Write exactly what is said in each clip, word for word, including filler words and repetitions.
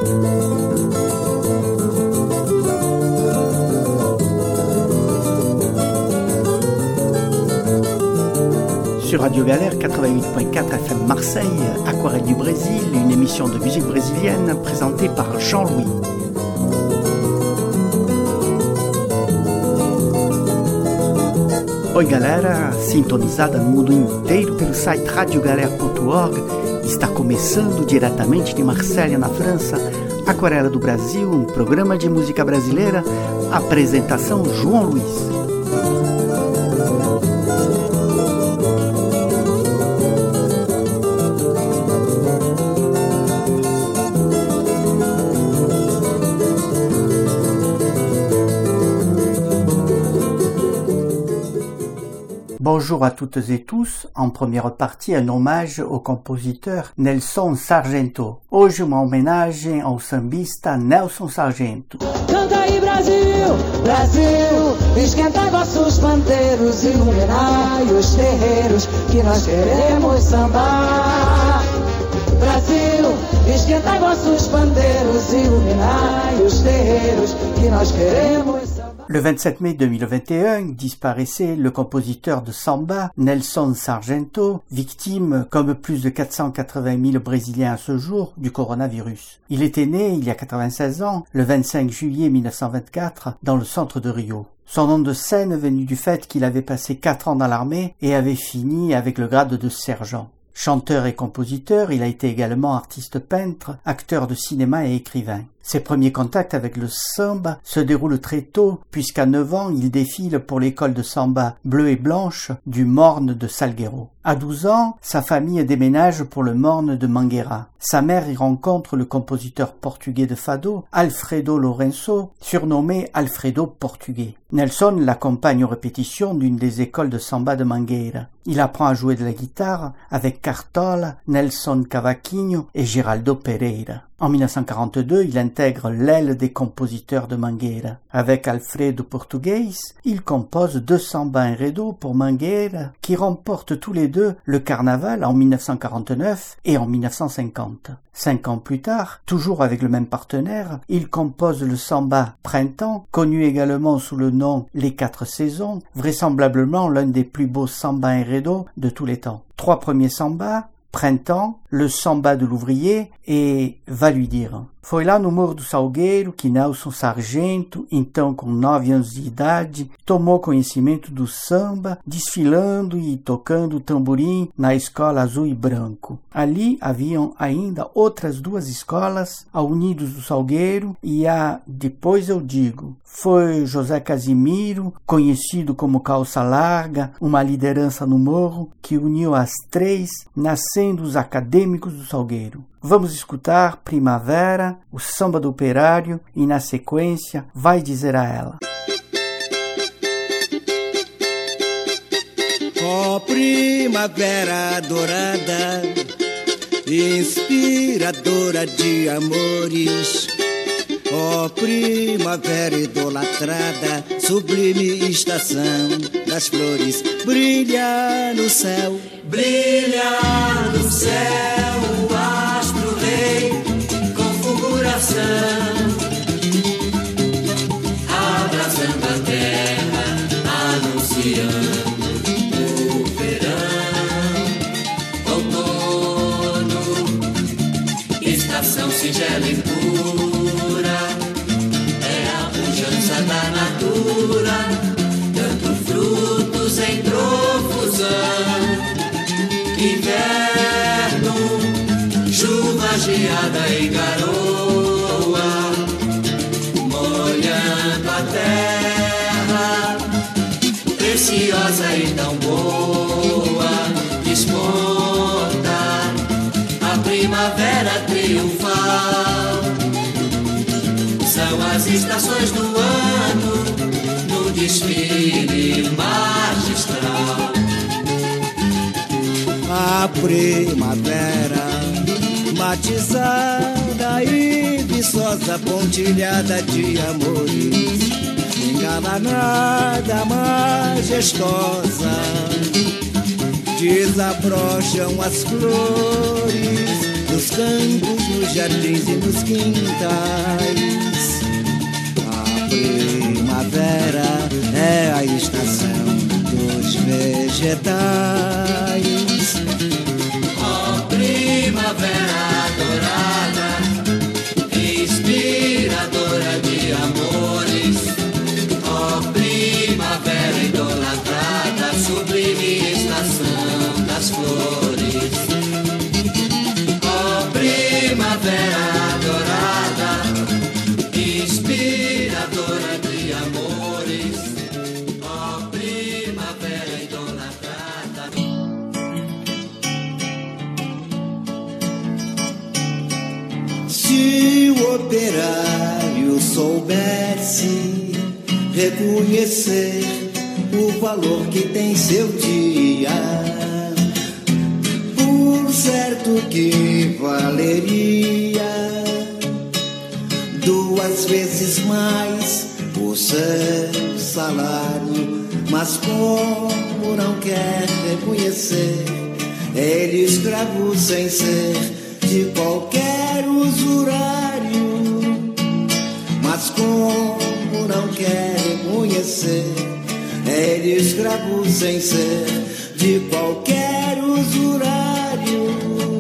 Sur Radio Galère quatre-vingt-huit point quatre F M Marseille, Aquarelle du Brésil, une émission de musique brésilienne présentée par Jean-Louis. Oi galera, sintonizada no mundo inteiro pelo site radio galera ponto org, está começando diretamente de Marselha, na França, Aquarela do Brasil, um programa de música brasileira, apresentação João Luiz. Bonjour à toutes et tous, en première partie un hommage au compositeur Nelson Sargento. Hoje uma homenagem ao sambista Nelson Sargento. Canta aí Brasil, Brasil, esquenta vossos pandeiros, iluminai os terreiros que nós queremos sambar. Brasil, esquenta vossos pandeiros, iluminai os terreiros que nós queremos sambar. Le vingt-sept mai deux mille vingt et un disparaissait le compositeur de samba Nelson Sargento, victime, comme plus de quatre cent quatre-vingt mille Brésiliens à ce jour, du coronavirus. Il était né, il y a quatre-vingt-seize ans, le vingt-cinq juillet mille neuf cent vingt-quatre, dans le centre de Rio. Son nom de scène venu du fait qu'il avait passé quatre ans dans l'armée et avait fini avec le grade de sergent. Chanteur et compositeur, il a été également artiste peintre, acteur de cinéma et écrivain. Ses premiers contacts avec le samba se déroulent très tôt, puisqu'à neuf ans, il défile pour l'école de samba Bleu et Blanche du Morne de Salgueiro. À douze ans, sa famille déménage pour le Morne de Mangueira. Sa mère y rencontre le compositeur portugais de fado, Alfredo Lourenço, surnommé Alfredo Portugais. Nelson l'accompagne aux répétitions d'une des écoles de samba de Mangueira. Il apprend à jouer de la guitare avec Cartola, Nelson Cavaquinho et Geraldo Pereira. En mille neuf cent quarante-deux, il intègre l'aile des compositeurs de Mangueira. Avec Alfredo Português, il compose deux samba enredo pour Mangueira, qui remportent tous les deux le carnaval en mille neuf cent quarante-neuf et en mille neuf cent cinquante. Cinq ans plus tard, toujours avec le même partenaire, il compose le samba Printemps, connu également sous le nom Les Quatre Saisons, vraisemblablement l'un des plus beaux samba enredo de tous les temps. Trois premiers sambas, Printemps, le samba de l'ouvrier et Va lui dire. Foi lá no Morro do Salgueiro que Nelson Sargento, então com nove anos de idade, tomou conhecimento do samba, desfilando e tocando tamborim na Escola Azul e Branco. Ali haviam ainda outras duas escolas, a Unidos do Salgueiro e a Depois Eu Digo. Foi José Casimiro, conhecido como Calça Larga, uma liderança no morro, que uniu as três, nascendo os acadêmicos do Salgueiro. Vamos escutar Primavera, o samba do operário e, na sequência, Vai Dizer a Ela. Ó primavera dourada, inspiradora de amores, ó primavera idolatrada, sublime estação das flores, brilha no céu, brilha no céu o astro rei, configuração, abraçando a terra, anunciando o verão, outono, estação singela e pura, é a pujança da natura, dando frutos em profusão. Inverno, chuva, geada e garoa, molhando a terra, preciosa e tão boa, desponta a primavera triunfal. São as estações do ano, no desfile magistral. A primavera, matizada e viçosa, pontilhada de amores, engalanada, majestosa, desabrocham as flores do nos campos, nos jardins e nos quintais. A primavera é a estação dos vegetais. Ó primavera dourada, inspiradora de amores. Ó primavera idolatrada, sublime estação das flores. Ó primavera dourada, inspiradora de amores. Ó primavera idolatrada. Se o operário soubesse reconhecer o valor que tem seu dia, por certo que valeria duas vezes mais o seu salário. Mas como não quer reconhecer, ele escravo sem ser de qualquer usurário. Mas como não quer reconhecer, ele escravo sem ser de qualquer usurário.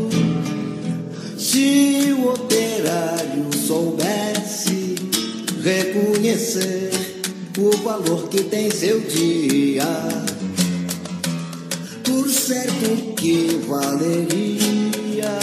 Se o operário soubesse reconhecer o valor que tem seu dia, por certo que valeria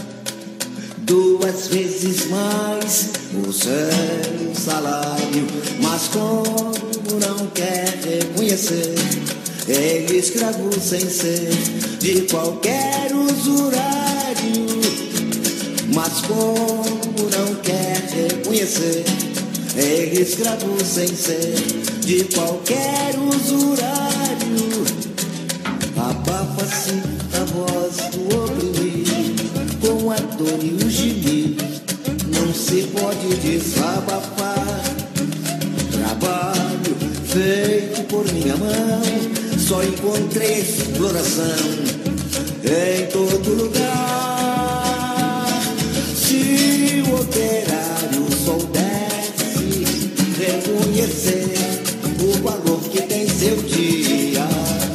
duas vezes mais o seu salário. Mas como não quer reconhecer, ele escravo sem ser de qualquer usurário. Mas como não quer reconhecer, ele escravo sem ser de qualquer usurário. Abafa-se a voz do oprimido com a dor e o gemido, não se pode desabafar. Trabalho feito por minha mão, só encontrei exploração em todo lugar. Se o operário soubesse reconhecer o valor que tem seu dia,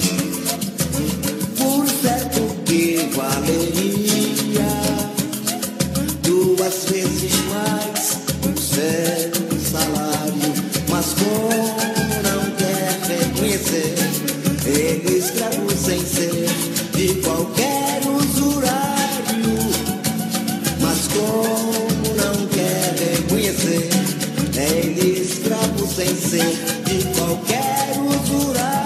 por certo que valeria duas vezes mais o seu salário. Mas como não quer reconhecer, ele escravo sem ser de qualquer usurário. Mas como não quer reconhecer, ele escravo sem ser de qualquer usurário.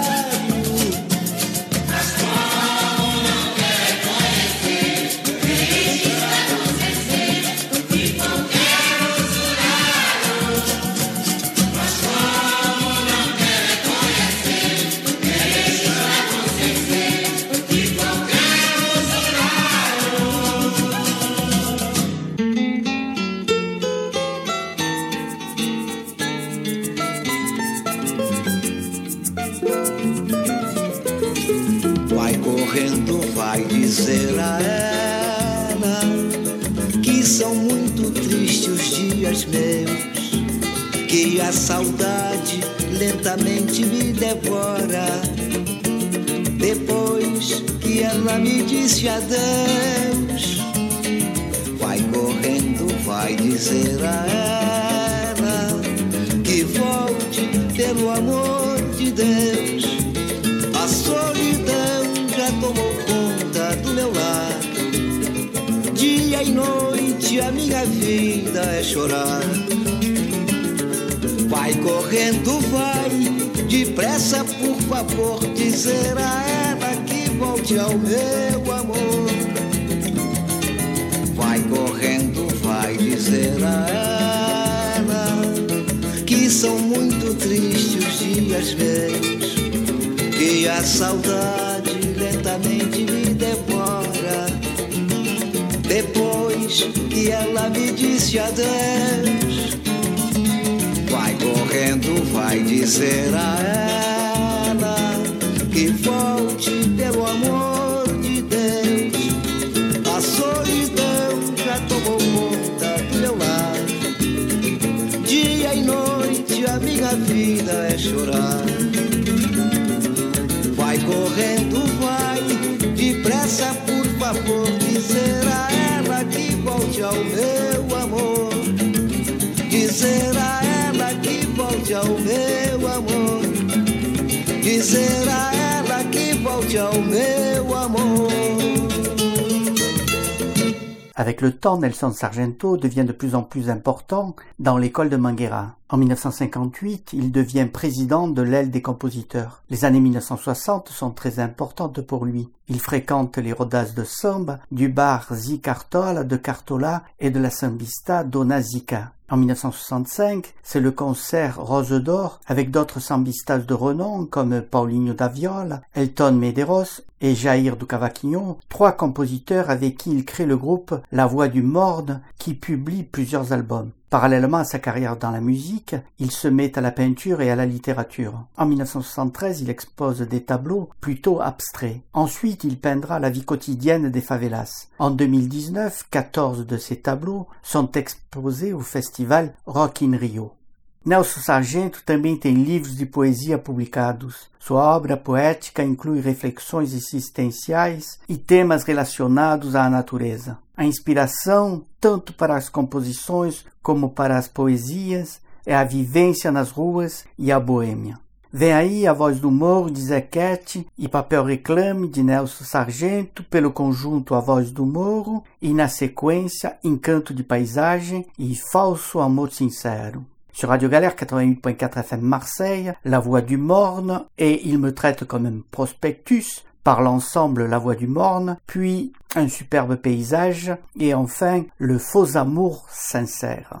Vai dizer a ela que são muito tristes os dias meus, que a saudade lentamente me devora. Depois que ela me disse adeus, vai correndo, vai dizer a ela que volte pelo amor de Deus. A solidão já tomou conta do meu lar, dia e noite a minha vida é chorar. Vai correndo, vai, depressa por favor, dizer a ela que volte ao meu amor. Vai correndo, vai dizer a ela que são muito tristes os dias meus, que a saudade lentamente me devora. Depois que ela me disse adeus, vai correndo, vai dizer a ela que volte pelo amor de Deus. A solidão da minha vida é chorar. Vai correndo, vai, depressa, por favor, dizer a ela que volte ao meu amor. Dizer a ela que volte ao meu amor. Dizer a ela que volte ao meu amor. Avec le temps, Nelson Sargento devient de plus en plus important dans l'école de Mangueira. En mille neuf cent cinquante-huit, il devient président de l'aile des compositeurs. Les années mille neuf cent soixante sont très importantes pour lui. Il fréquente les rodas de samba du bar Zi Cartola de Cartola et de la sambista Dona Zica. En mille neuf cent soixante-cinq, c'est le concert Rose d'Or avec d'autres sambistas de renom comme Paulinho da Viola, Elton Medeiros et Jair do Cavaquinho, trois compositeurs avec qui il crée le groupe La Voix du Morne qui publie plusieurs albums. Parallèlement à sa carrière dans la musique, il se met à la peinture et à la littérature. En mille neuf cent soixante-treize, il expose des tableaux plutôt abstraits. Ensuite, il peindra la vie quotidienne des favelas. En deux mille dix-neuf, quatorze de ces tableaux sont exposés au festival Rock in Rio. Nelson Sargento também tem livros de poesia publicados. Sua obra poética inclui reflexões existenciais e temas relacionados à natureza. A inspiração, tanto para as composições como para as poesias, é a vivência nas ruas e a boêmia. Vem aí A Voz do Morro, de Zequete, e Papel Reclame, de Nelson Sargento, pelo conjunto A Voz do Morro, e na sequência Encanto de Paisagem e Falso Amor Sincero. Sur Radio Galère quatre-vingt-huit point quatre F M Marseille, La Voix du Morne et Il me traite comme un prospectus par l'ensemble La Voix du Morne, puis Un superbe paysage et enfin Le faux amour sincère.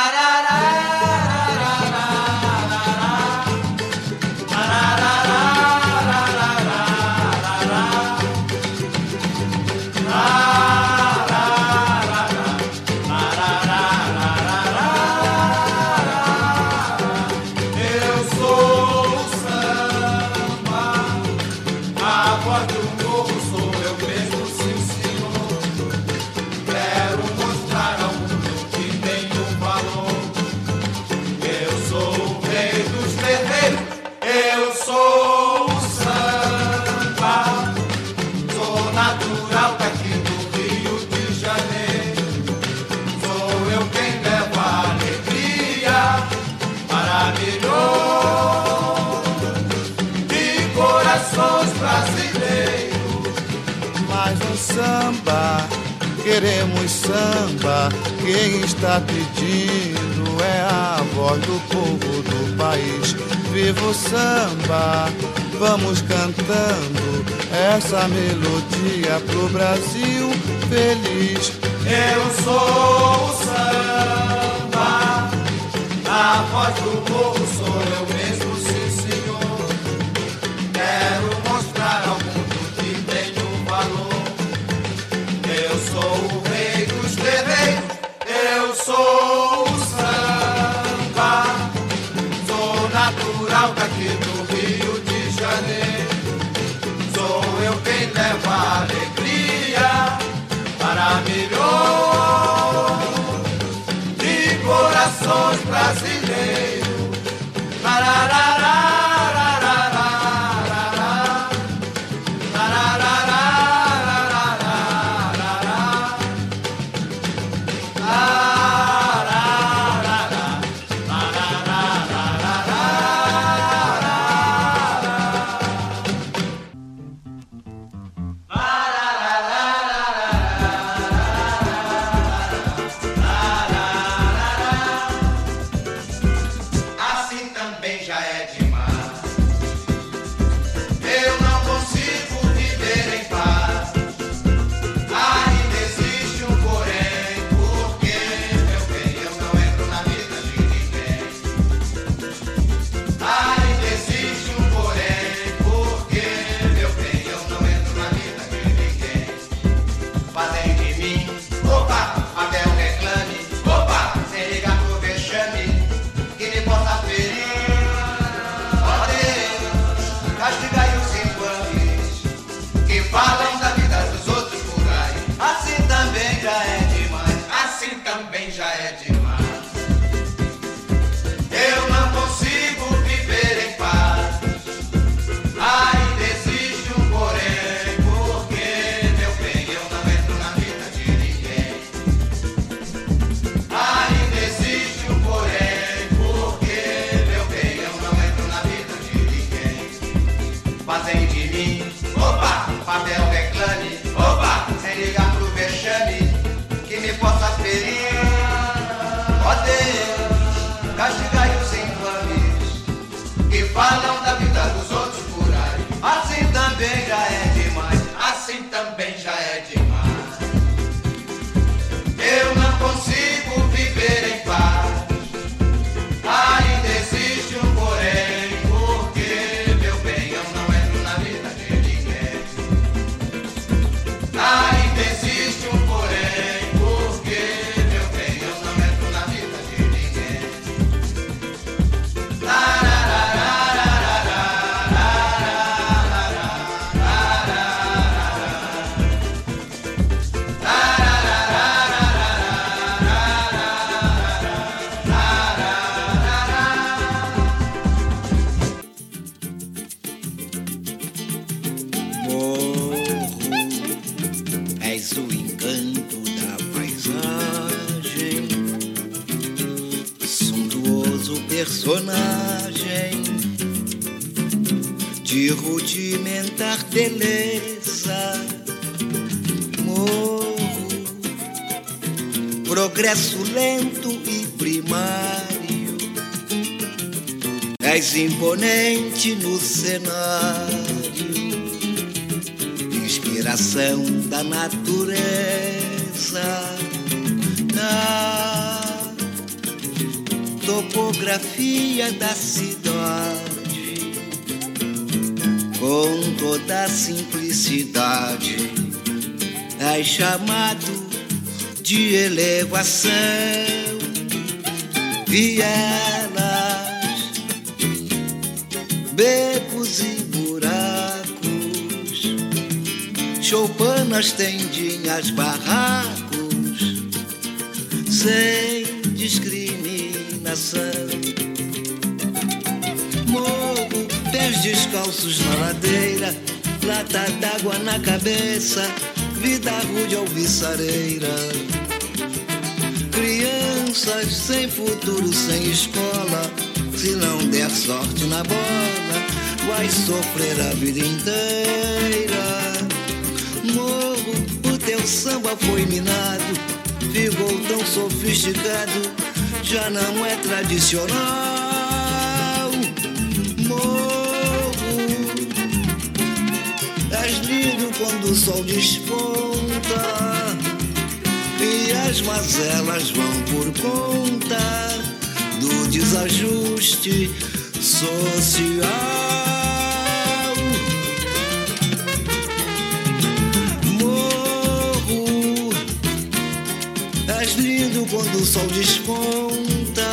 Samba, queremos samba, quem está pedindo é a voz do povo do país. Viva o samba, vamos cantando essa melodia pro Brasil feliz. Eu sou o samba, a voz do povo sou eu mesmo, sim senhor. Quero mostrar ao mundo que tenho valor. Eu sou o rei dos terreiros, eu sou o samba. Sou natural daqui do Rio de Janeiro. Sou eu quem leva a alegria para milhões de corações brasileiros. Assim também já é de personagem de rudimentar beleza. Morro, progresso lento e primário, és imponente no cenário, inspiração da natureza. Na topografia da cidade, com toda a simplicidade, és chamado de elevação. Vielas, becos e buracos, choupanas, tendinhas, barracos, sem discriminação. Morro, pés descalços na ladeira, lata d'água na cabeça, vida rude alviçareira. Crianças sem futuro, sem escola, se não der sorte na bola, vai sofrer a vida inteira. Morro, o teu samba foi minado, ficou tão sofisticado, já não é tradicional. Morro, és lindo quando o sol desponta e as mazelas vão por conta do desajuste social. Morro, és lindo quando o sol desponta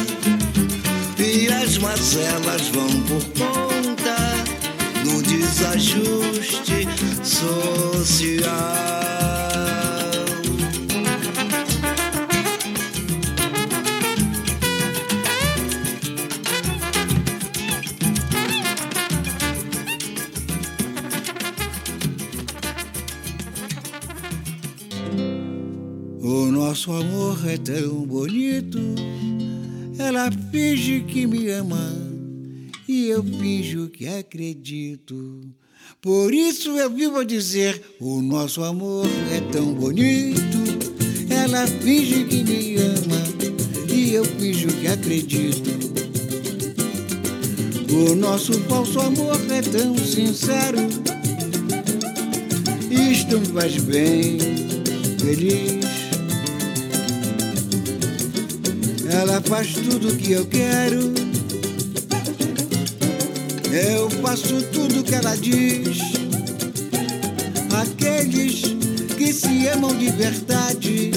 e as mazelas vão por conta do desajuste social. O nosso amor é tão bonito, ela finge que me ama e eu finjo que acredito. Por isso eu vivo a dizer, o nosso amor é tão bonito, ela finge que me ama e eu finjo que acredito. O nosso falso amor é tão sincero, isto me faz bem feliz. Ela faz tudo o que eu quero, eu faço tudo o que ela diz. Aqueles que se amam de verdade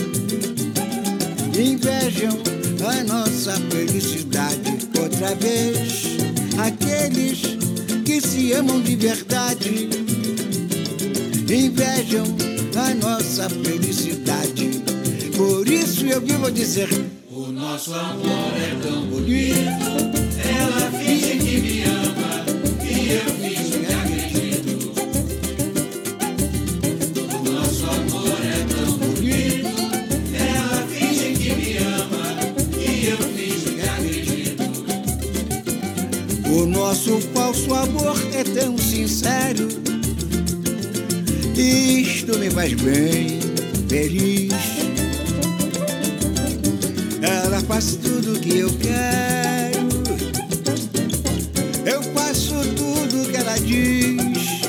invejam a nossa felicidade. Outra vez, aqueles que se amam de verdade invejam a nossa felicidade. Por isso eu vivo a dizer, o nosso amor é tão bonito, ela finge que me ama e eu finjo que acredito. O nosso amor é tão bonito, ela finge que me ama e eu finjo que acredito. O nosso falso amor é tão sincero, isto me faz bem feliz. Ela faz tudo o que eu quero, eu faço tudo o que ela diz.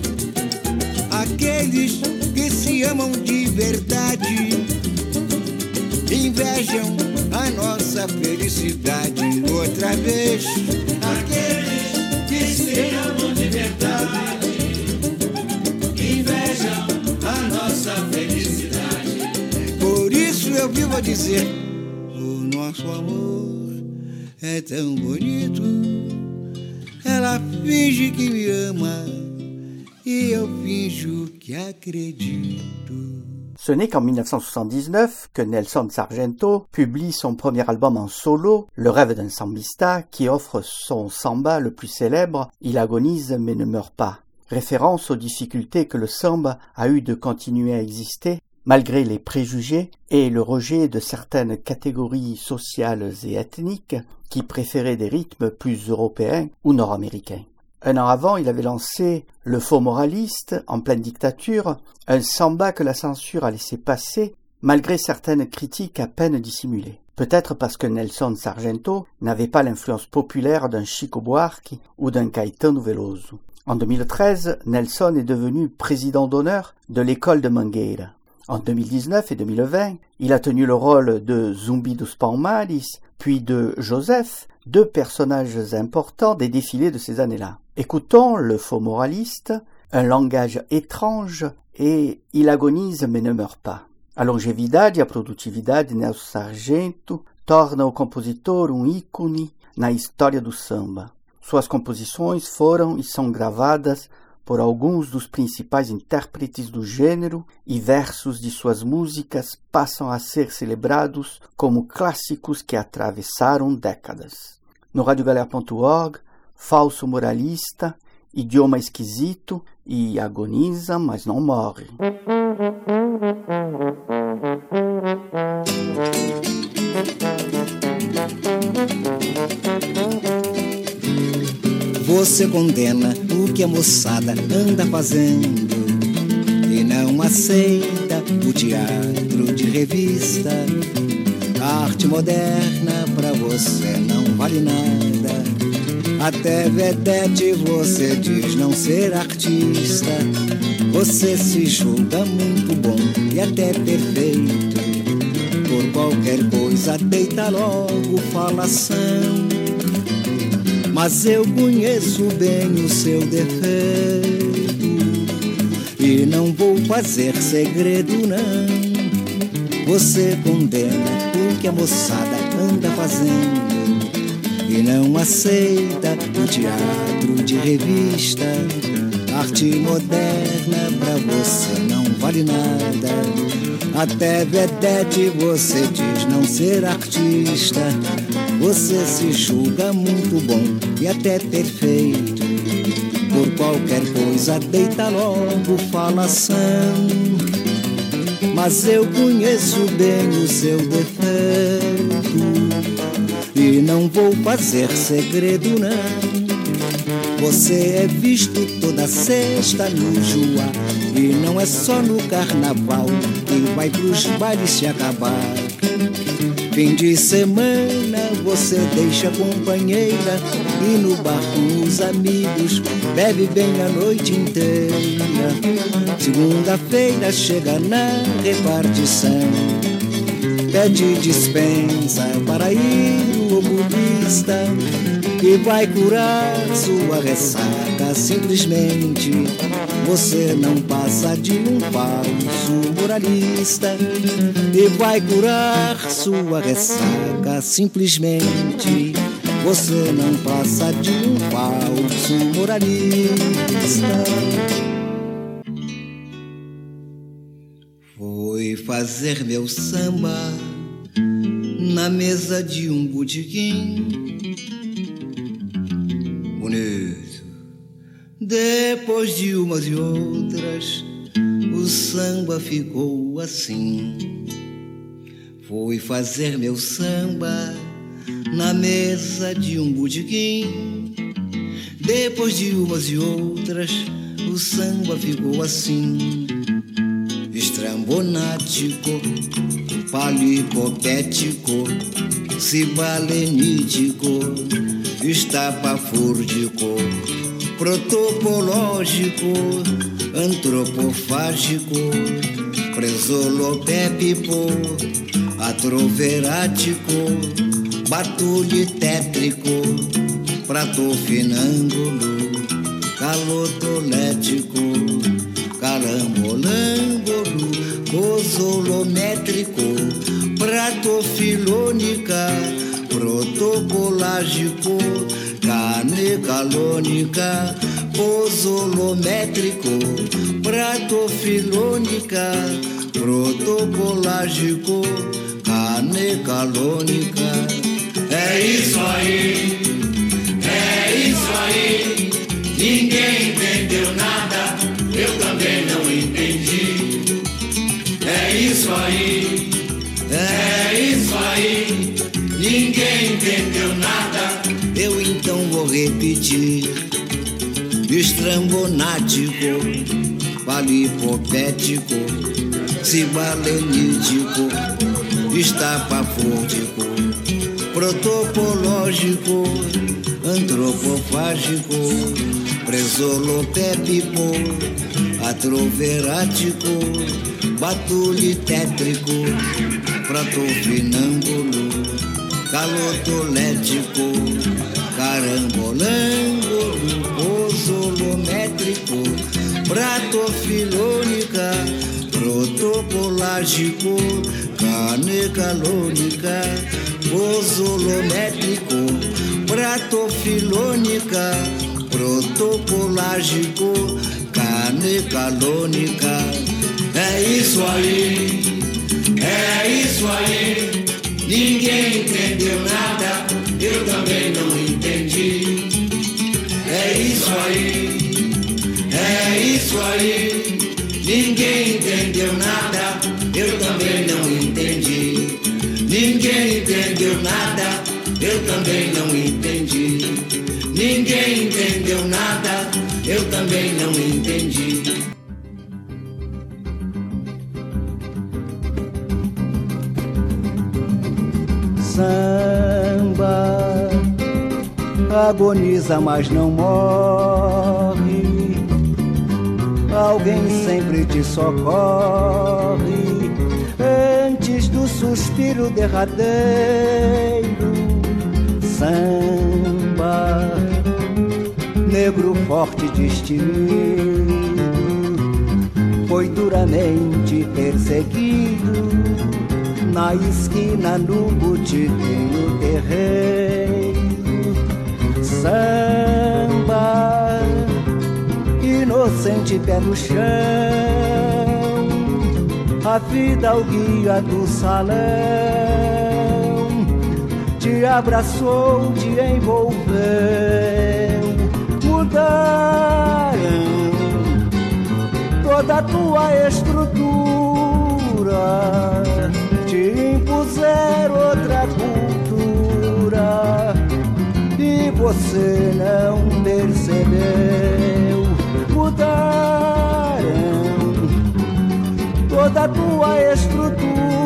Aqueles que se amam de verdade invejam a nossa felicidade. Outra vez, aqueles que se amam de verdade invejam a nossa felicidade. Por isso eu vivo a dizer, nosso amor é tão bonito, ela finge que me ama e eu finjo que acredito. Ce n'est qu'en mille neuf cent soixante-dix-neuf que Nelson Sargento publie son premier album en solo, Le rêve d'un sambista, qui offre son samba le plus célèbre, Il agonise mais ne meurt pas. Référence aux difficultés que le samba a eu de continuer à exister malgré les préjugés et le rejet de certaines catégories sociales et ethniques qui préférait des rythmes plus européens ou nord-américains. Un an avant, il avait lancé Le Faux Moraliste, en pleine dictature, un samba que la censure a laissé passer, malgré certaines critiques à peine dissimulées. Peut-être parce que Nelson Sargento n'avait pas l'influence populaire d'un Chico Buarque ou d'un Caetano Veloso. En deux mille treize, Nelson est devenu président d'honneur de l'école de Mangueira. En deux mille dix-neuf et deux mille vingt, il a tenu le rôle de Zumbi dos Palmares, puis de Joseph, deux personnages importants des défilés de ces années-là. Écoutons Le Faux Moraliste, un langage étrange, et il agonise mais ne meurt pas. A longevidade e a produtividade de Nelson Sargento torna o compositor um ícone na história do samba. Suas composições foram e são gravadas por alguns dos principais intérpretes do gênero e versos de suas músicas passam a ser celebrados como clássicos que atravessaram décadas. No radiogalera ponto org, Falso Moralista, idioma esquisito e agoniza, mas não morre. Você condena o que a moçada anda fazendo e não aceita o teatro de revista. A arte moderna pra você não vale nada. Até vedete você diz não ser artista. Você se julga muito bom e até perfeito. Por qualquer coisa deita logo falação. Mas eu conheço bem o seu defeito e não vou fazer segredo não. Você condena o que a moçada anda fazendo e não aceita o teatro de revista. Arte moderna pra você não vale nada. Até vedete você diz não ser artista. Você se julga muito bom e até perfeito. Por qualquer coisa deita logo falação. Mas eu conheço bem o seu defeito e não vou fazer segredo não. Você é visto toda sexta no Joá e não é só no carnaval que vai pros bailes se acabar. Fim de semana você deixa a companheira e no bar com os amigos bebe bem a noite inteira. Segunda-feira chega na repartição, pede dispensa para ir no oculista que vai curar sua ressaca. Simplesmente você não passa de um falso moralista e vai curar sua ressaca. Simplesmente você não passa de um falso moralista. Fui fazer meu samba na mesa de um botequim bonito. Depois de umas e outras, o samba ficou assim. Fui fazer meu samba na mesa de um botequim. Depois de umas e outras, o samba ficou assim. Estrambonático, palicopético, cibalenítico, estapafúrdico, protopológico, antropofágico, presolopépico, atroverático, batulho-tétrico, pratofinângulo, calotolético, carambolângolo, cosolométrico, pratofilônica, protocolágico, canecalônica, posolométrico, pratofilônica, protocolágico, canecalônica. É isso aí, é isso aí. Ninguém entendeu nada, eu também não entendi. É isso aí, é isso aí. ninguém entendeu nada. Eu então vou repetir: estrambonático, palipopético, cibalenítico, estapafúrdico, protopológico, antropofágico, presolopépico, atroverático, batulitétrico, pratofinângulo, calotolético, carambolângulo, posolométrico, pratofilônica, protopolágico, canecalônica, posolométrico, pratofilônica, protopolágico, canecalônica. É isso aí, é isso aí. Ninguém entendeu nada, eu também não entendi. É isso aí, é isso aí. Ninguém entendeu nada, eu também não entendi. Ninguém entendeu nada, eu também não entendi. Ninguém entendeu nada, eu também não entendi. Samba agoniza, mas não morre. Alguém sempre te socorre antes do suspiro derradeiro. Samba, negro forte destemido, foi duramente perseguido na esquina, no botequim, no terreiro. Samba, inocente pé no chão, a vida o guia do salão, te abraçou, te envolveu, mudaram toda a tua estrutura, te impuseram outra cultura e você não percebeu. Mudaram toda a tua estrutura,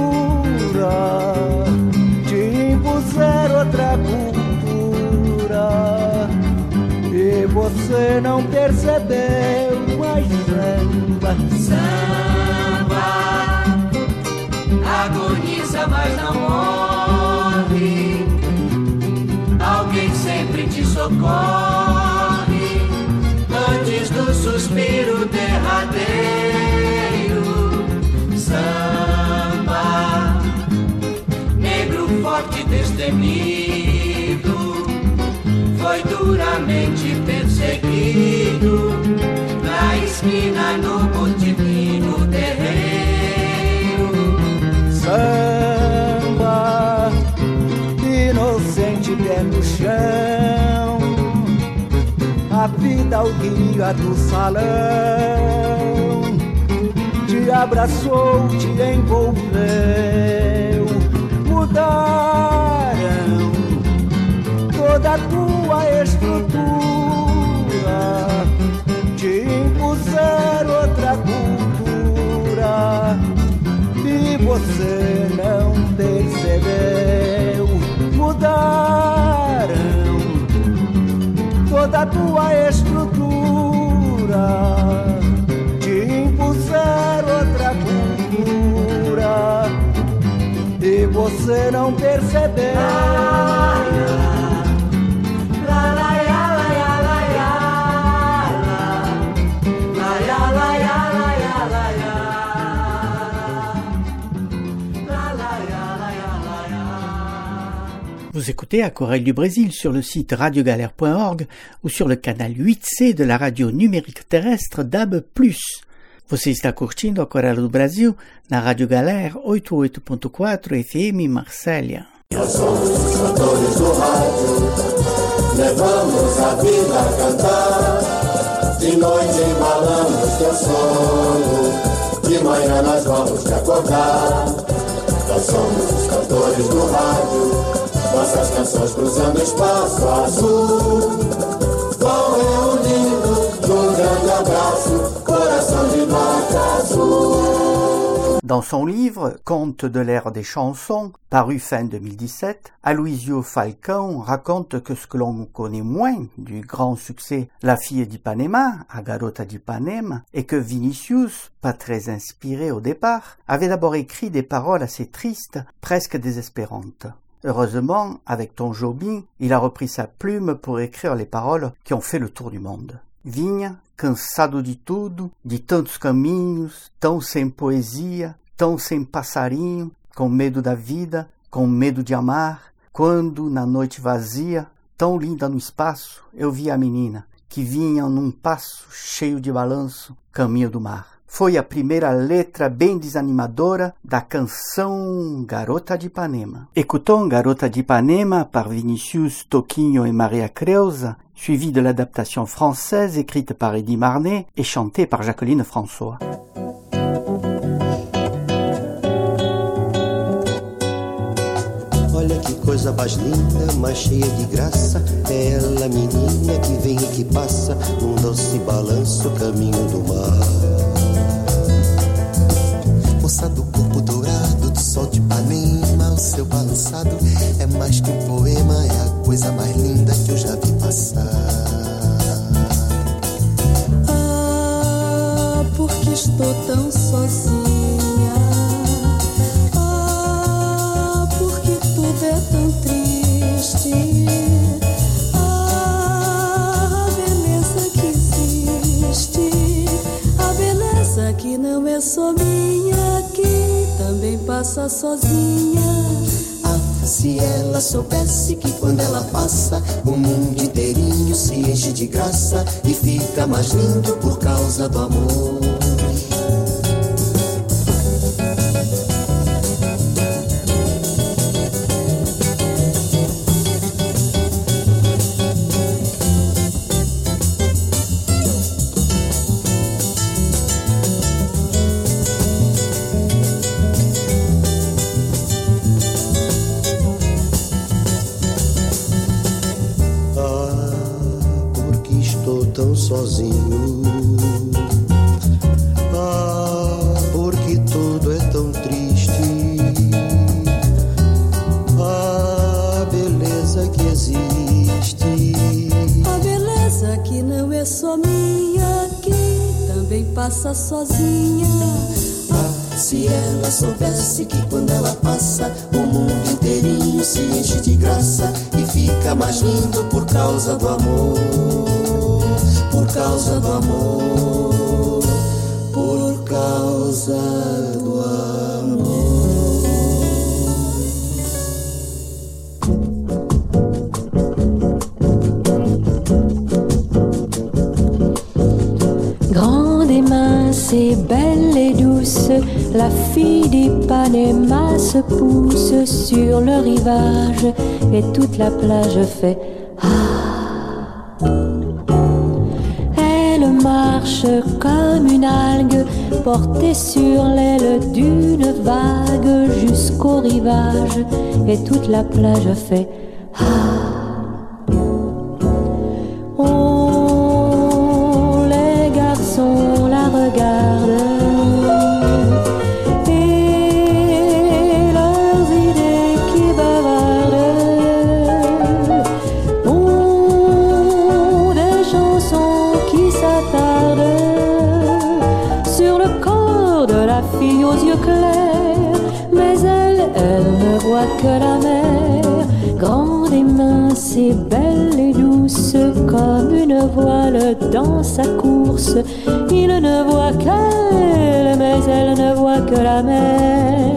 te impuseram outra cultura e você não percebeu. Mas samba, samba agoniza, mas não morre. Alguém sempre te socorre antes do suspiro derradeiro. Samba, negro forte destemido, foi duramente perseguido na esquina, no botequim, no terreiro. Samba, inocente pé no chão, a vida o guia do salão, te abraçou, te envolveu. Mudaram toda a tua estrutura, te impuseram outra cultura e você não percebeu. Mudaram toda a tua estrutura, te impuseram outra cultura e você não percebeu. Vous écoutez Aquarelle du Brésil sur le site radio galère point org ou sur le canal huit C de la radio numérique terrestre D A B plus. Você está curtindo Aquarelle do Brasil na Rádio Galera oitenta e oito ponto quatro F M Marsella. Nós somos os cantores do rádio, levamos a vida a cantar. De noite embalamos teu sono, de manhã nós vamos te acordar. Nós somos os cantores do rádio, nossas canções cruzando o espaço azul vão reunindo num grande abraço, coração de marca azul. Dans son livre « Contes de l'ère des chansons », paru fin deux mille dix-sept, Aloysio Falcão raconte que ce que l'on connaît moins du grand succès La fille d'Ipanema, A Garota d'Ipanema, est que Vinicius, pas très inspiré au départ, avait d'abord écrit des paroles assez tristes, presque désespérantes. Heureusement, avec Tom Jobim, il a repris sa plume pour écrire les paroles qui ont fait le tour du monde. Vinha, cansado de tudo, de tantos caminhos, tão sem poesia, tão sem passarinho, com medo da vida, com medo de amar, quando, na noite vazia, tão linda no espaço, eu vi a menina, que vinha num passo cheio de balanço, caminho do mar. Foi a primeira letra bem desanimadora da canção Garota de Ipanema. Écoutons Garota de Ipanema par Vinicius, Toquinho et Maria Creuza, suivi de l'adaptation française écrite par Eddie Marnet et chantée par Jacqueline François. Olha que coisa mais linda, mais cheia de graça, é ela menina que vem e que passa num doce balanço caminho do mar. Moça do corpo dourado, do sol de Ipanema, o seu balançado é mais que um poema, é a coisa mais linda que eu já vi passar. Ah, porque estou tão sozinha. Ah, porque tudo é tão triste. Ah, a beleza que existe, a beleza que não é só minha, que também passa sozinha. Ah, se ela soubesse que quando ela passa, o mundo inteirinho se enche de graça e fica mais lindo por causa do amor. Sozinho. Ah, porque tudo é tão triste. Ah, a beleza que existe, a beleza que não é só minha, que também passa sozinha. Ah, se ela soubesse que quando ela passa, o mundo inteirinho se enche de graça e fica mais lindo por causa do amor. Por causa do amor, por causa do amor. Grande et mince et belle et douce, la fille d'Ipanema se pousse sur le rivage et toute la plage fait marche comme une algue portée sur l'aile d'une vague jusqu'au rivage et toute la plage fait ah. Oh, les garçons la regardent et leurs idées qui bavardent ont des chansons qui s'attardent sur le corps de la fille aux yeux clairs, mais elle, elle ne voit que la mer, grande et mince et belle et douce comme une voile dans sa course. Il ne voit qu'elle, mais elle ne voit que la mer.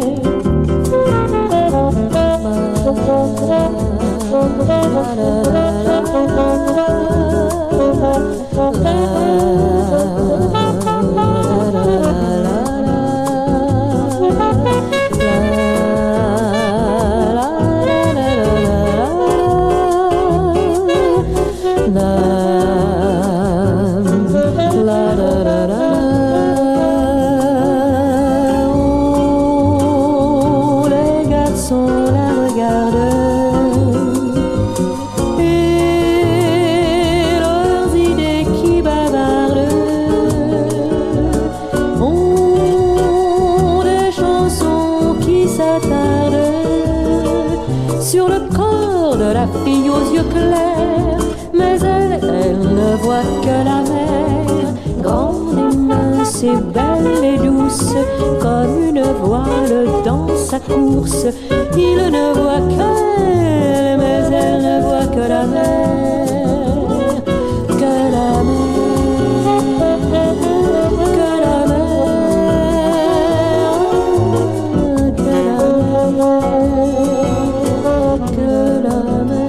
Oh, les garçons la regardent corps de la fille aux yeux clairs. Mais elle, elle ne voit que la mer, grande et mince et belle et douce, comme une voile dans sa course. Il ne voit qu'elle, mais elle ne voit que la mer, que la mer, que la mer, que la mer, que la mer.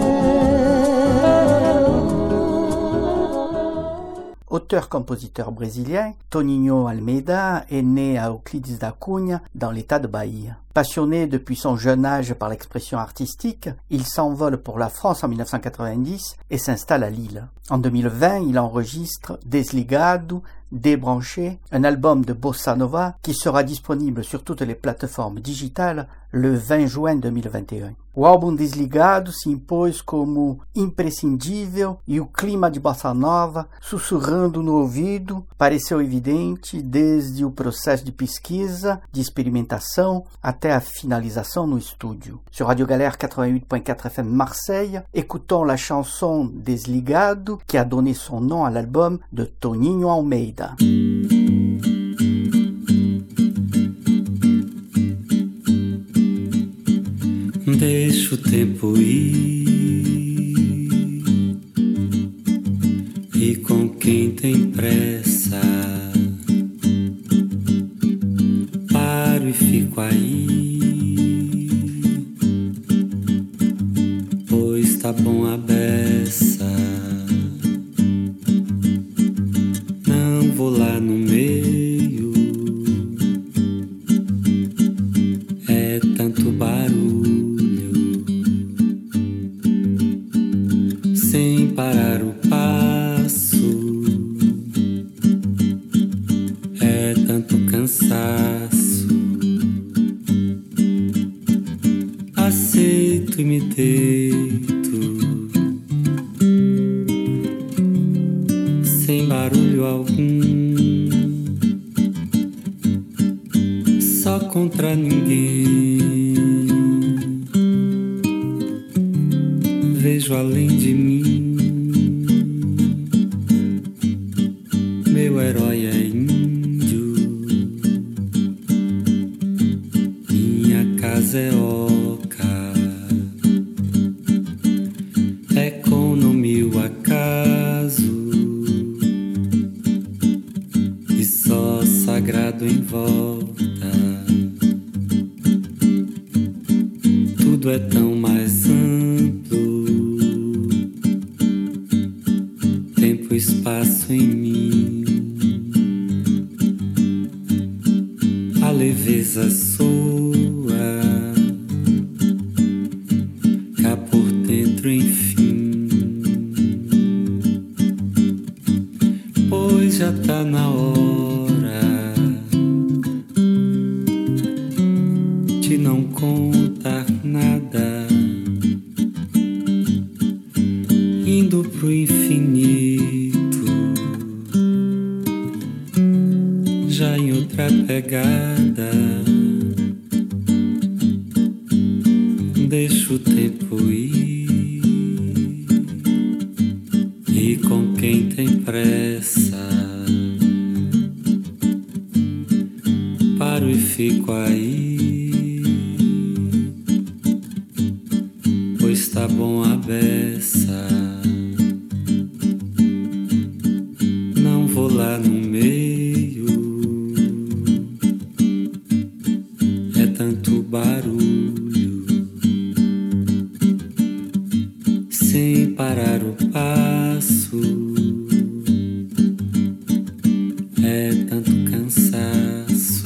Auteur-compositeur brésilien, Toninho Almeida est né à Euclides da Cunha dans l'état de Bahia. Passionné depuis son jeune âge par l'expression artistique, il s'envole pour la France en dix-neuf cent quatre-vingt-dix et s'installe à Lille. En deux mille vingt, il enregistre Desligado, Débranché, un album de bossa nova qui sera disponible sur toutes les plateformes digitales le vingt juin deux mille vingt et un. O álbum Desligado se impôs como imprescindível e o clima de bossa nova, sussurrando no ouvido, pareceu evidente desde o processo de pesquisa, de experimentação, até a finalização no estúdio. Sur Radio Galère quatre-vingt-huit point quatre F M Marseille, écoutons la chanson Desligado qui a donné son nom à l'album de Toninho Almeida. Deixa o tempo ir, e com quem tem pressa, paro e fico aí, pois tá bom a beça. Não vou lá no meio, é tanto barulho, sem parar o passo, é tanto cansaço. Aceito e me deito, sem barulho algum, só contra ninguém. Vejo além de mim, meu herói é índio, minha casa é oca, economia o acaso, e só sagrado em volta. Tudo é tão mais amplo, tempo e espaço em mim, a leveza soa cá por dentro, enfim, pois já tá na hora de não contar nada, indo pro infinito, já em outra pegada. Deixa o tempo ir, e com quem tem pressa, paro e fico aí, pois tá bom a beça. Não vou lá no meio, é tanto barulho, sem parar o passo, é tanto cansaço.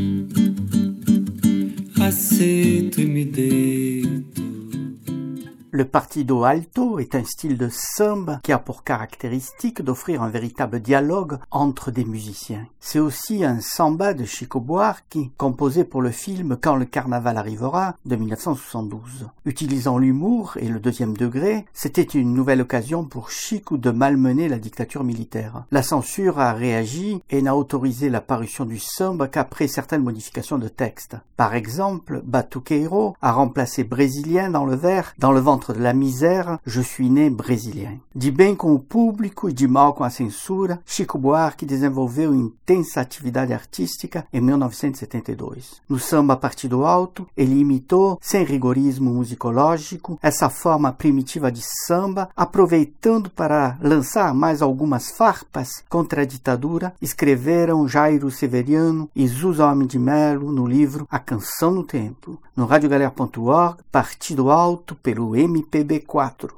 Aceito e me deito. Le partido alto est un style de samba qui a pour caractéristique d'offrir un véritable dialogue entre des musiciens. C'est aussi un samba de Chico Buarque, composé pour le film Quand le carnaval arrivera de mille neuf cent soixante-douze. Utilisant l'humour et le deuxième degré, c'était une nouvelle occasion pour Chico de malmener la dictature militaire. La censure a réagi et n'a autorisé la parution du samba qu'après certaines modifications de texte. Par exemple, Batuqueiro a remplacé brésilien dans le vers, dans le ventre de la misère, je suis né brésilien. De bem com o público e de mal com a censura, Chico Buarque desenvolveu intensa atividade artística em mil novecentos e setenta e dois. No samba Partido Alto, ele imitou, sem rigorismo musicológico, essa forma primitiva de samba, aproveitando para lançar mais algumas farpas contra a ditadura, escreveram Jairo Severiano e Zusa Homem de Melo no livro A Canção no Tempo. No rádio galera ponto org, Partido Alto pelo M P B quatro.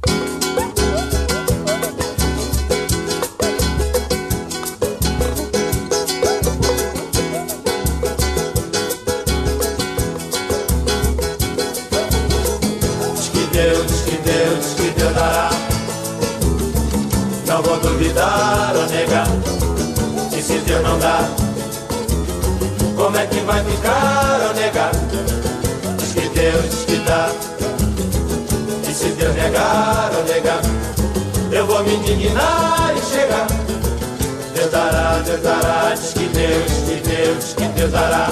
Diz que Deus, diz que Deus, diz que Deus dará. Não vou duvidar ou negar. E se Deus não dá, como é que vai ficar ou negar? Diz que Deus, diz que dá. E se Deus negar ou negar, eu vou me indignar e chegar. Deus dará, Deus dará. Diz que Deus, diz que Deus, diz que Deus dará.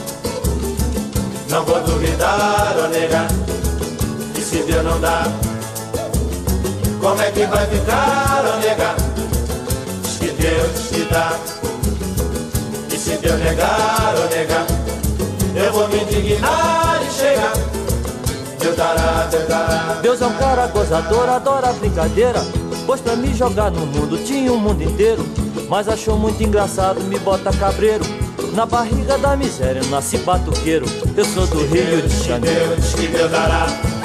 Não vou duvidar ou negar. E se Deus não dá, como é que vai ficar ou negar? Diz que Deus, diz que dá. E se Deus negar ou negar, eu vou me indignar e chegar. Deus dará, Deus dará. Deus é um cara gozador, adora brincadeira. Pois pra me jogar no mundo tinha o mundo inteiro. Mas achou muito engraçado, me bota cabreiro. Na barriga da miséria nasci batuqueiro. Eu sou do Rio de Janeiro. Deus que Deus dará,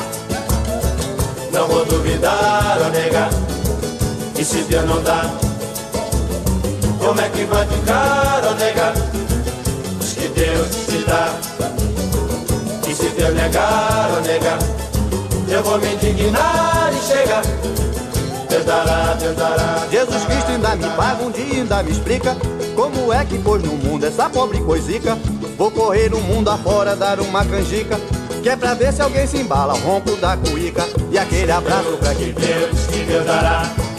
não vou duvidar ou negar. E se Deus não dá, como é que vai ficar ou negar? Diz que Deus te dá. E se Deus negar ou negar, eu vou me indignar e chegar. Deus dará, Deus dará. Jesus Cristo ainda me paga, um dia ainda me explica como é que pôs no mundo essa pobre coisica. Vou correr o mundo afora, dar uma canjica, que é pra ver se alguém se embala, o ronco da cuíca. E aquele abraço pra quem Deus, que Deus dará,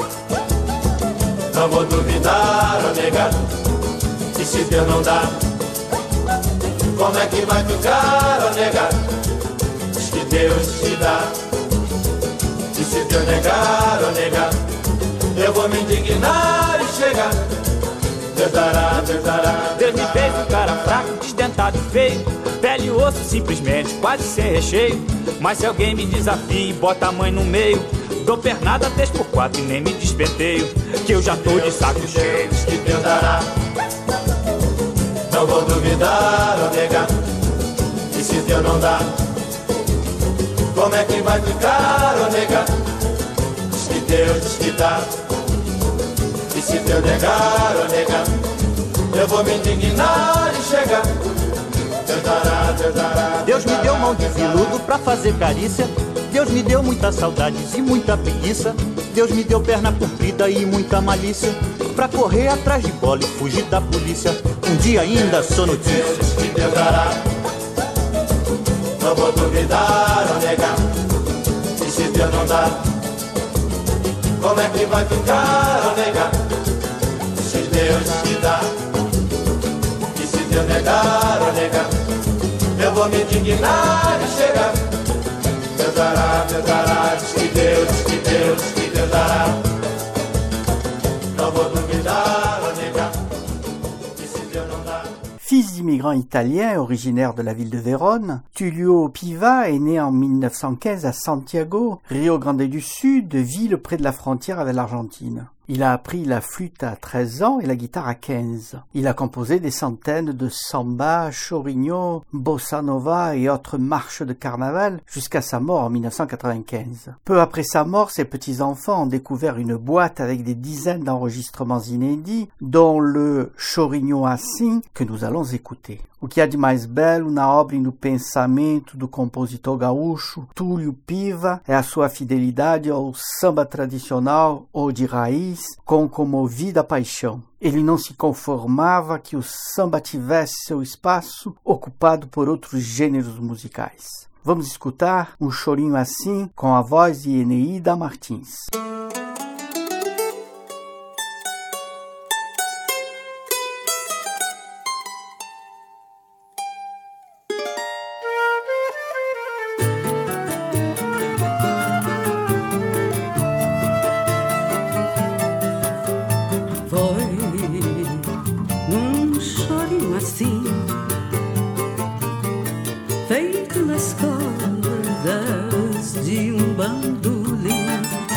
não vou duvidar ou negar. E se Deus não dá, como é que vai ficar ou negar? Diz que Deus te dá. E se Deus negar ou negar, eu vou me indignar e chegar. Deus dará, Deus dará. Deus me fez um cara fraco, desdentado e feio, pele e osso simplesmente, quase sem recheio. Mas se alguém me desafia e bota a mãe no meio, dou pernada três por quatro e nem me despenteio, que eu já tô de saco cheio. Diz que Deus dará, não vou duvidar ou negar. E se Deus não dá, como é que vai ficar ou negar? Diz que Deus, diz que dá. E se Deus negar ou negar, eu vou me indignar e chegar. Deus dará, Deus dará. Deus me deu mão de filudo pra fazer carícia. Deus me deu muitas saudades e muita preguiça. Deus me deu perna comprida e muita malícia, pra correr atrás de bola e fugir da polícia. Um dia ainda sou notícia. Deus, que Deus dará, não vou duvidar ou negar. E se Deus não dá, como é que vai ficar ou negar? Se Deus te dá. E se Deus negar ou negar, eu vou me indignar e chegar. Deus dará, Deus dará. Diz que Deus, diz que Deus, diz que Deus dará, não vou duvidar ou negar. E se Deus não dá. Fils d'immigrants italiens originaires de la ville de Vérone, Tullio Piva est né en mille neuf cent quinze à Santiago, Rio Grande du Sud, ville près de la frontière avec l'Argentine. Il a appris la flûte à treize ans et la guitare à quinze. Il a composé des centaines de samba, chorigno, bossa nova et autres marches de carnaval jusqu'à sa mort en mille neuf cent quatre-vingt-quinze. Peu après sa mort, ses petits-enfants ont découvert une boîte avec des dizaines d'enregistrements inédits, dont le chorigno assim que nous allons écouter. O que há de mais belo na obra e no pensamento do compositor gaúcho Túlio Piva é a sua fidelidade ao samba tradicional ou de raiz com comovida paixão. Ele não se conformava que o samba tivesse seu espaço ocupado por outros gêneros musicais. Vamos escutar um chorinho assim com a voz de Eneida Martins. Feito nas cordas de um bandolim,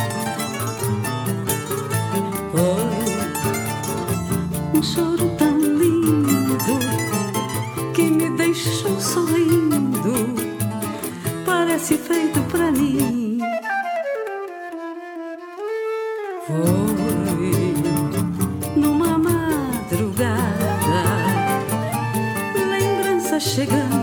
foi um choro tão lindo que me deixou sorrindo, parece feito pra mim. Foi numa madrugada, lembrança chegando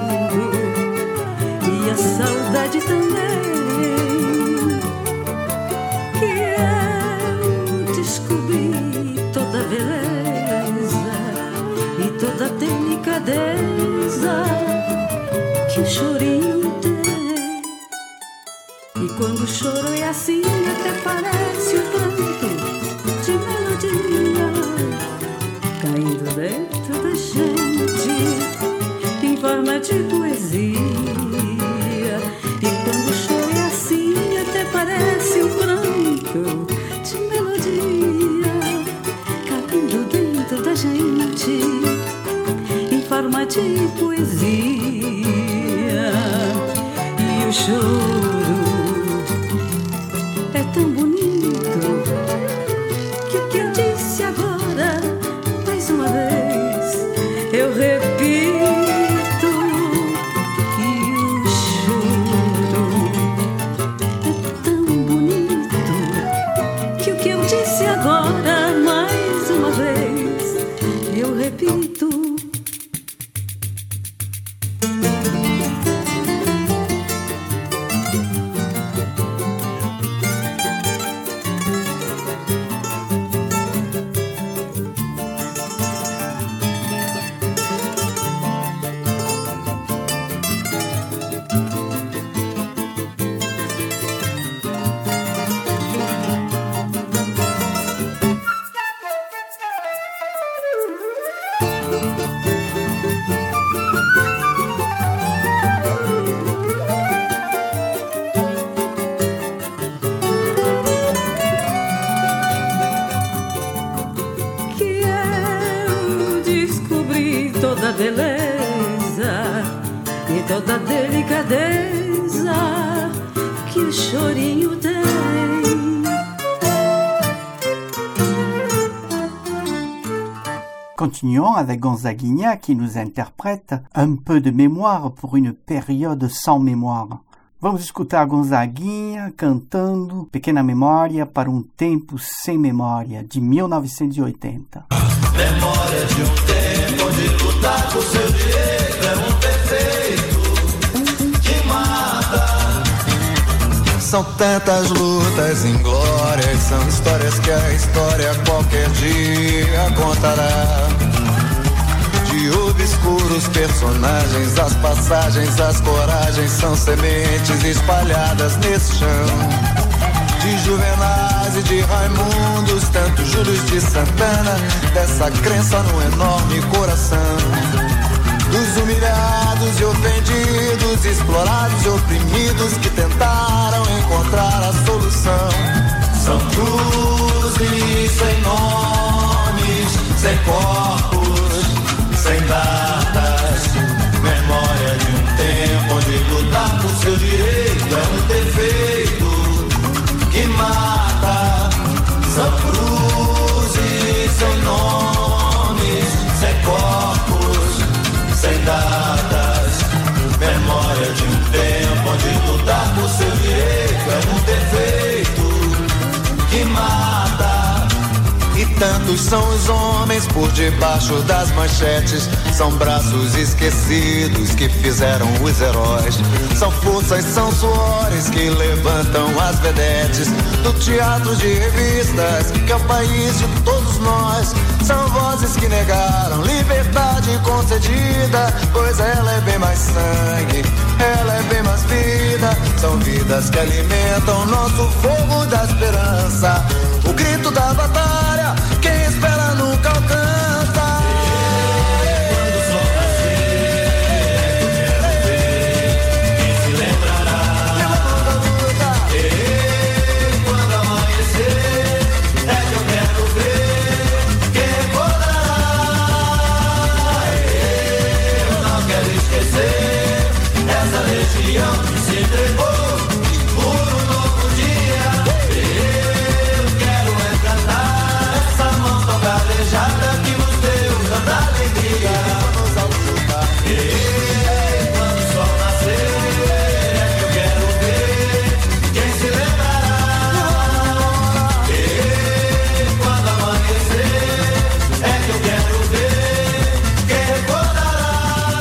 e a saudade também, que eu descobri toda a beleza e toda a delicadeza que o chorinho tem. E quando o choro é assim, até parece um pranto de melodia caindo dentro da gente em forma de poesia. E quando o choro é assim, até parece um pranto de melodia caindo dentro da gente em forma de poesia. E o choro é tão bonito que o que eu disse agora, mais uma vez, eu repito. Agora, mais uma vez, eu repito. Toda a beleza e toda a delicadeza que o chorinho tem. Continuons avec Gonzaguinha qui nous interprète un peu de mémoire pour une période sans mémoire. Vamos escutar Gonzaguinha cantando Pequena Memória para um Tempo Sem Memória, de mil novecentos e oitenta. Memória de um tempo onde lutar por seu direito é um defeito que mata. São tantas lutas inglórias, são histórias que a história qualquer dia contará. De obscuros personagens, as passagens, as coragens são sementes espalhadas nesse chão. De Juvenais e de Raimundos, tanto Júlios de Santana, dessa crença no enorme coração. Dos humilhados e ofendidos, explorados e oprimidos que tentaram encontrar a solução. São cruzes sem nomes, sem corpos, sem datas. Memória de um tempo onde lutar por seu direito é um defeito que mata. São cruzes tantos são os homens por debaixo das manchetes. São braços esquecidos que fizeram os heróis. São forças, são suores que levantam as vedetes do teatro de revistas, que é o país de todos nós. São vozes que negaram liberdade concedida, pois ela é bem mais sangue, ela é bem mais vida. São vidas que alimentam nosso fogo da esperança. O grito da batalha, quem espera nunca alcança. Quando o sol nascer, eu quero ver quem se lembrará. E quando amanhecer, é que eu quero ver quem recordará. Eu não quero esquecer essa legião que se entregou por um novo dia. Eu quero encantar essa mão tão calejada que nos deu tanta alegria. E quando o sol nascer, é que eu quero ver quem se lembrará. E quando amanhecer, é que eu quero ver quem recordará.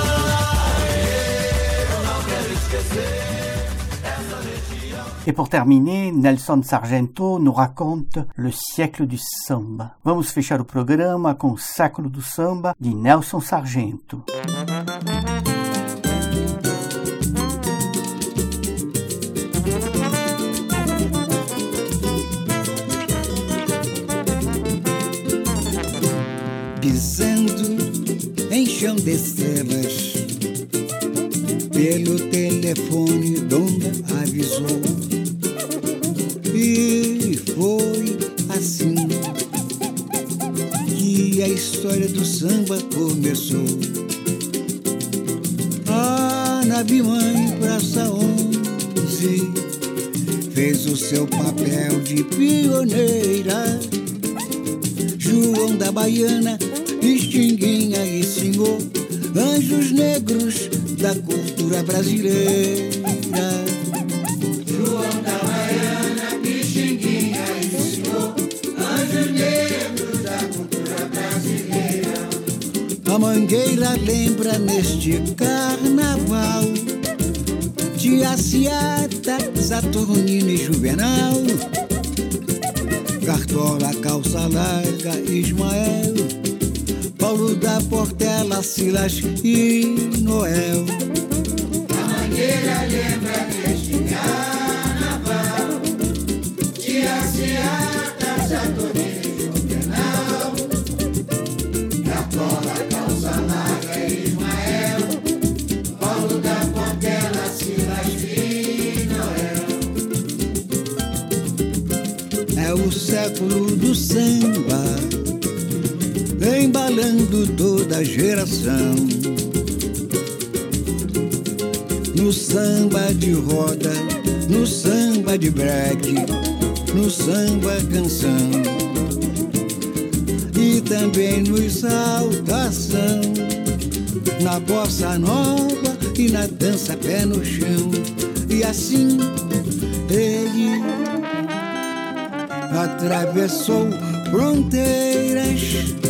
Eu não quero esquecer essa legião. Et pour terminer, Nelson Sargento nous raconte le siècle du samba. Vamos fechar o programa com o século do samba de Nelson Sargento. Pisando em chão de celas, pelo telefone Donda avisou. E foi assim que a história do samba começou. A nave-mãe Praça onze fez o seu papel de pioneira. João da Baiana, Pixinguinha e Senhor, anjos negros da cultura brasileira. João da Baiana, Pixinguinha e Senhor, anjos negros da cultura brasileira. A Mangueira lembra neste carnaval de Aciata, Saturnino e Juvenal, Cartola, Calça Larga, Ismael, Paulo da Portela, Silas e Noel. A Mangueira lembra deste carnaval de Aciata, Saturnino e Juvenal, Cartola, Calça Larga e Ismael, Paulo da Portela, Silas e Noel. É o século do samba, embalando toda a geração. No samba de roda, no samba de break, no samba canção e também no exaltação, na bossa nova e na dança pé no chão. E assim ele atravessou fronteiras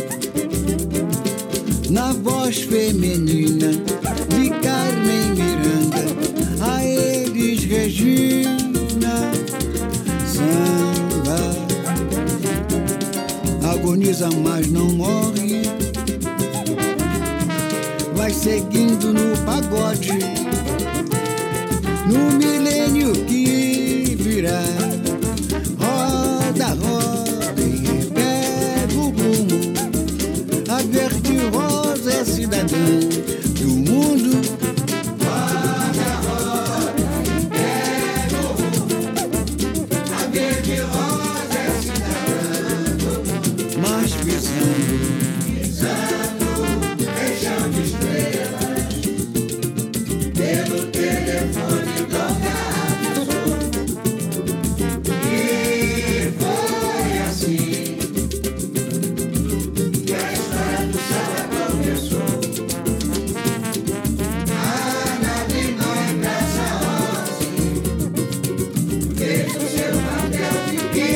na voz feminina de Carmen Miranda, a Elis Regina. Samba agoniza, mas não morre, vai seguindo no pagode, no milênio que virá. Roda, roda e pega o rumo, a verde rosa é cidadã do mundo. Roda, roda e pega o rumo, a verde rosa é cidadã do mundo. Mas pisando, pisando, feijão de estrelas, pelo telefone tocado. E foi assim que a história do samba começou. A nave-mãe Praça onze fez o seu papel de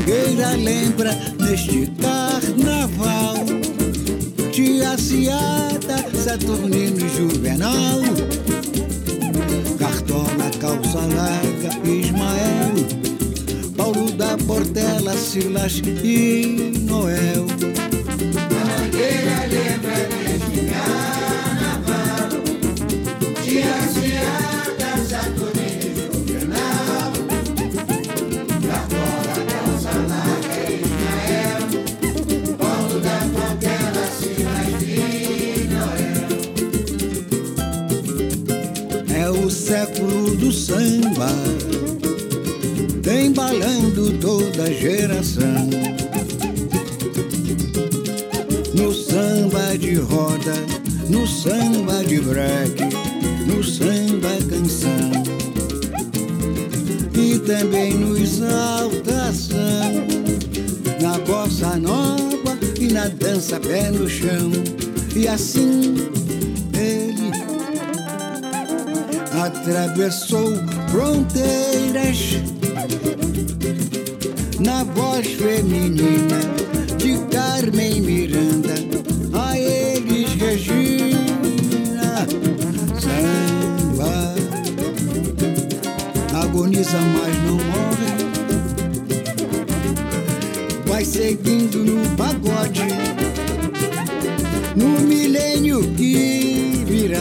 Mangueira lembra deste carnaval, Tia Ciata, Saturnino e Juvenal, Cartola, Calça Larga, Ismael, Paulo da Portela, Silas e Noel. Mangueira lembra deste carnaval, Tia Ciata, Saturnino e Juvenal, Cartola, Calça Larga, Ismael, Paulo da Portela, Silas e Noel. É o século do samba, embalando toda geração. No samba de roda, no samba de break, no samba canção, e também no exaltação, na bossa nova e na dança pé no chão. E assim ele atravessou fronteiras na voz feminina de Carmen Miranda, a eles Regina. Samba agoniza, mas não morre, vai seguindo no pagode, no milênio que virá.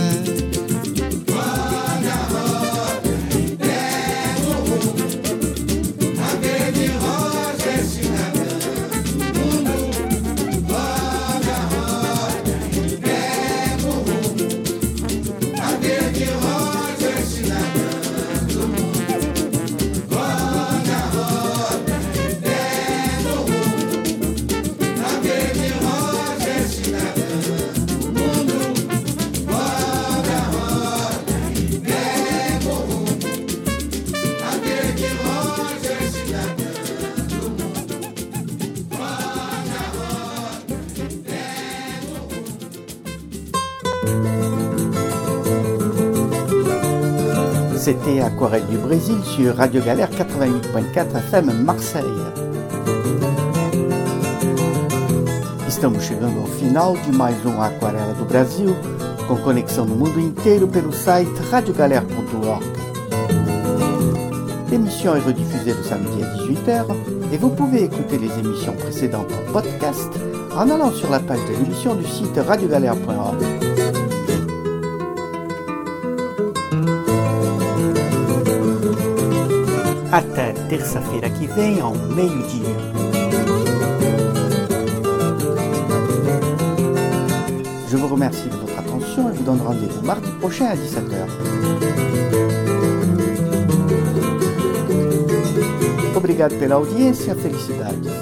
C'était Aquarelle du Brésil sur Radio Galère quatre-vingt-huit virgule quatre F M Marseille. Estamos chegando ao final de mais um Aquarela do Brasil, com conexão no mundo inteiro pelo site radio galère ponto org. L'émission est rediffusée le samedi à dix-huit heures et vous pouvez écouter les émissions précédentes en podcast en allant sur la page de l'émission du site radio galère point org. Até terça-feira que vem, ao meio-dia. Je vous remercie de votre attention et vous donne rendez-vous mardi prochain à dix-sept heures. Obrigado pela audiência, felicidades.